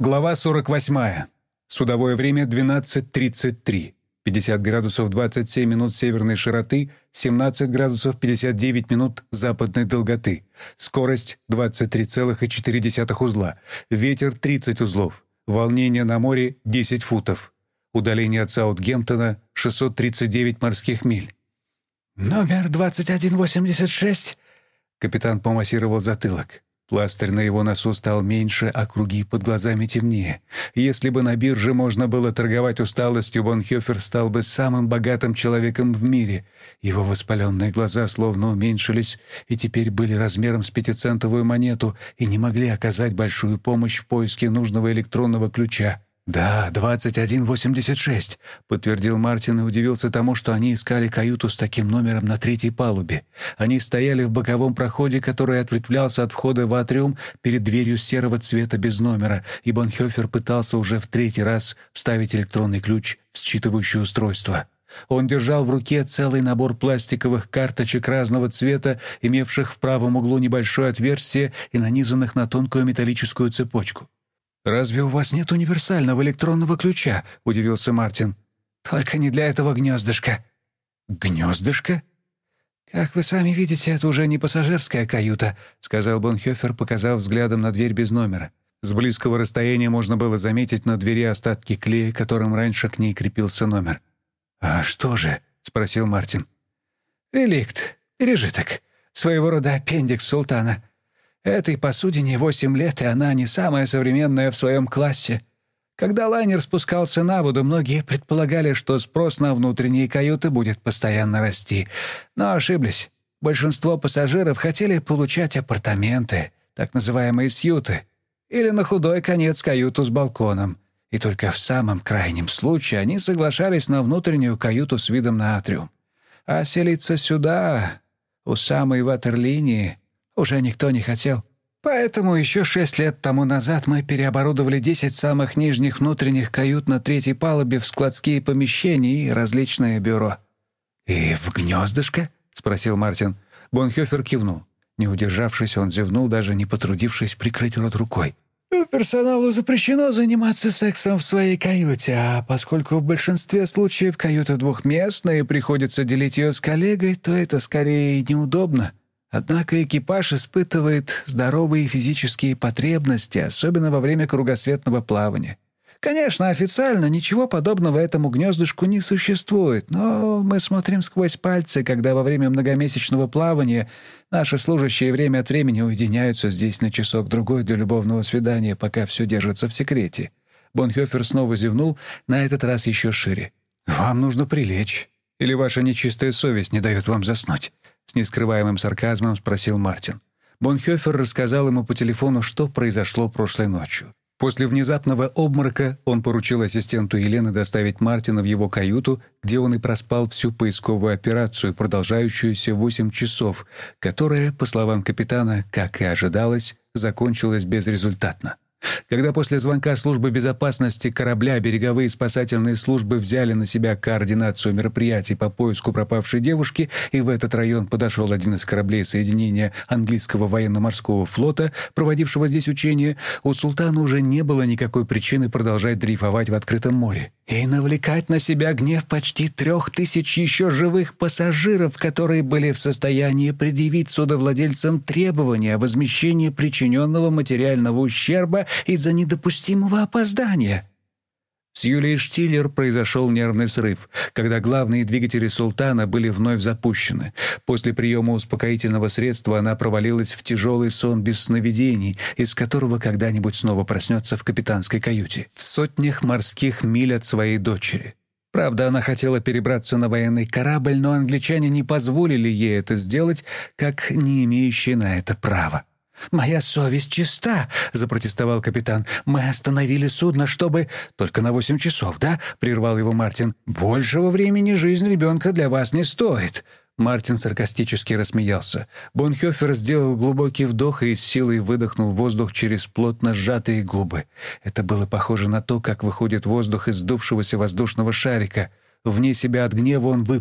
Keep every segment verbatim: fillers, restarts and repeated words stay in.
Глава сорок восьмая. Судовое время двенадцать тридцать три. пятьдесят градусов двадцать семь минут северной широты, семнадцать градусов пятьдесят девять минут западной долготы. Скорость двадцать три целых четыре десятых узла. Ветер тридцать узлов. Волнение на море десять футов. Удаление от Саутгемптона шестьсот тридцать девять морских миль. «Номер двадцать один восемьдесят шесть?» Капитан помассировал затылок. Пластырь на его носу стал меньше, а круги под глазами темнее. Если бы на бирже можно было торговать усталостью, Бонхёфер стал бы самым богатым человеком в мире. Его воспаленные глаза словно уменьшились и теперь были размером с пятицентовую монету и не могли оказать большую помощь в поиске нужного электронного ключа. «Да, двадцать один восемьдесят шесть», — подтвердил Мартин и удивился тому, что они искали каюту с таким номером на третьей палубе. Они стояли в боковом проходе, который ответвлялся от входа в атриум перед дверью серого цвета без номера, и Бонхёфер пытался уже в третий раз вставить электронный ключ в считывающее устройство. Он держал в руке целый набор пластиковых карточек разного цвета, имевших в правом углу небольшое отверстие и нанизанных на тонкую металлическую цепочку. «Разве у вас нет универсального электронного ключа?» — удивился Мартин. «Только не для этого гнездышка». «Гнездышко?» «Как вы сами видите, это уже не пассажирская каюта», — сказал Бонхёфер, показав взглядом на дверь без номера. С близкого расстояния можно было заметить на двери остатки клея, которым раньше к ней крепился номер. «А что же?» — спросил Мартин. «Реликт, пережиток, своего рода аппендикс султана. Этой посудине восемь лет, и она не самая современная в своем классе. Когда лайнер спускался на воду, многие предполагали, что спрос на внутренние каюты будет постоянно расти. Но ошиблись. Большинство пассажиров хотели получать апартаменты, так называемые сьюты, или на худой конец каюту с балконом. И только в самом крайнем случае они соглашались на внутреннюю каюту с видом на атриум. А селиться сюда, у самой ватерлинии, уже никто не хотел. Поэтому еще шесть лет тому назад мы переоборудовали десять самых нижних внутренних кают на третьей палубе в складские помещения и различные бюро». «И в гнездышко?» — спросил Мартин. Бонхёфер кивнул. Не удержавшись, он зевнул, даже не потрудившись прикрыть рот рукой. «Персоналу запрещено заниматься сексом в своей каюте, а поскольку в большинстве случаев каюта двухместная и приходится делить ее с коллегой, то это скорее неудобно. Однако экипаж испытывает здоровые физические потребности, особенно во время кругосветного плавания. Конечно, официально ничего подобного этому гнездышку не существует, но мы смотрим сквозь пальцы, когда во время многомесячного плавания наши служащие время от времени уединяются здесь на часок-другой для любовного свидания, пока все держится в секрете». Бонхёфер снова зевнул, на этот раз еще шире. «Вам нужно прилечь. Или ваша нечистая совесть не дает вам заснуть?» С нескрываемым сарказмом спросил Мартин. Бонхёфер рассказал ему по телефону, что произошло прошлой ночью. После внезапного обморока он поручил ассистенту Елены доставить Мартина в его каюту, где он и проспал всю поисковую операцию, продолжающуюся восемь часов, которая, по словам капитана, как и ожидалось, закончилась безрезультатно. Когда после звонка службы безопасности корабля береговые спасательные службы взяли на себя координацию мероприятий по поиску пропавшей девушки, и в этот район подошел один из кораблей соединения английского военно-морского флота, проводившего здесь учения, у султана уже не было никакой причины продолжать дрейфовать в открытом море и навлекать на себя гнев почти трех тысяч еще живых пассажиров, которые были в состоянии предъявить судовладельцам требования о возмещении причиненного материального ущерба из-за недопустимого опоздания. С Юлией Штиллер произошел нервный срыв, когда главные двигатели «Султана» были вновь запущены. После приема успокоительного средства она провалилась в тяжелый сон без сновидений, из которого когда-нибудь снова проснется в капитанской каюте, в сотнях морских миль от своей дочери. Правда, она хотела перебраться на военный корабль, но англичане не позволили ей это сделать, как не имеющие на это права. «Моя совесть чиста», — запротестовал капитан. «Мы остановили судно, чтобы...» «Только на восемь часов, да?» — прервал его Мартин. «Большего времени жизнь ребенка для вас не стоит». Мартин саркастически рассмеялся. Бонхёфер сделал глубокий вдох и с силой выдохнул воздух через плотно сжатые губы. Это было похоже на то, как выходит воздух из сдувшегося воздушного шарика. Вне себя от гнева он выпалил.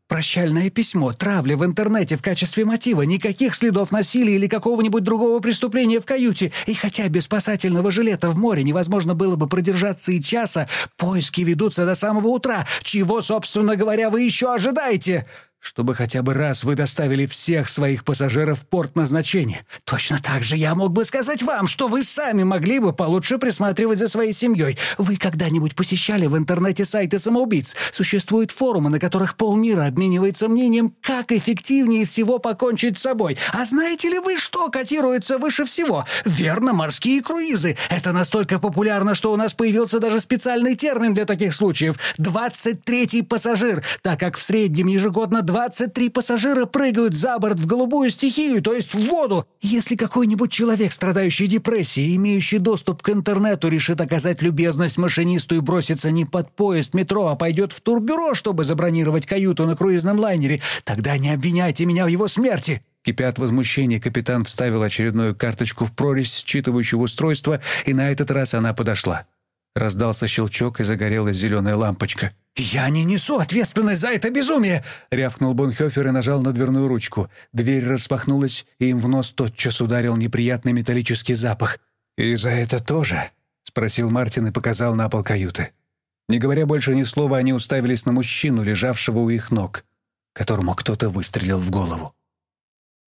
Прощальное письмо, травля в интернете в качестве мотива, никаких следов насилия или какого-нибудь другого преступления в каюте. И хотя без спасательного жилета в море невозможно было бы продержаться и часа, поиски ведутся до самого утра. Чего, собственно говоря, вы еще ожидаете? Чтобы хотя бы раз вы доставили всех своих пассажиров в порт назначения. Точно так же я мог бы сказать вам, что вы сами могли бы получше присматривать за своей семьей. Вы когда-нибудь посещали в интернете сайты самоубийц? Существуют форумы, на которых полмира обменивается мнением, как эффективнее всего покончить с собой. А знаете ли вы, что котируется выше всего? Верно, морские круизы. Это настолько популярно, что у нас появился даже специальный термин для таких случаев – двадцать третий пассажир, так как в среднем ежегодно двадцать три пассажира прыгают за борт в голубую стихию, то есть в воду. Если какой-нибудь человек, страдающий депрессией, имеющий доступ к интернету, решит оказать любезность машинисту и броситься не под поезд метро, а пойдет в турбюро, чтобы забронировать каюту на круизном лайнере, тогда не обвиняйте меня в его смерти. Кипя от возмущения, капитан вставил очередную карточку в прорезь считывающего устройства, и на этот раз она подошла. Раздался щелчок, и загорелась зеленая лампочка. «Я не несу ответственность за это безумие!» — рявкнул Бонхёфер и нажал на дверную ручку. Дверь распахнулась, и им в нос тотчас ударил неприятный металлический запах. «И за это тоже?» — спросил Мартин и показал на пол каюты. Не говоря больше ни слова, они уставились на мужчину, лежавшего у их ног, которому кто-то выстрелил в голову.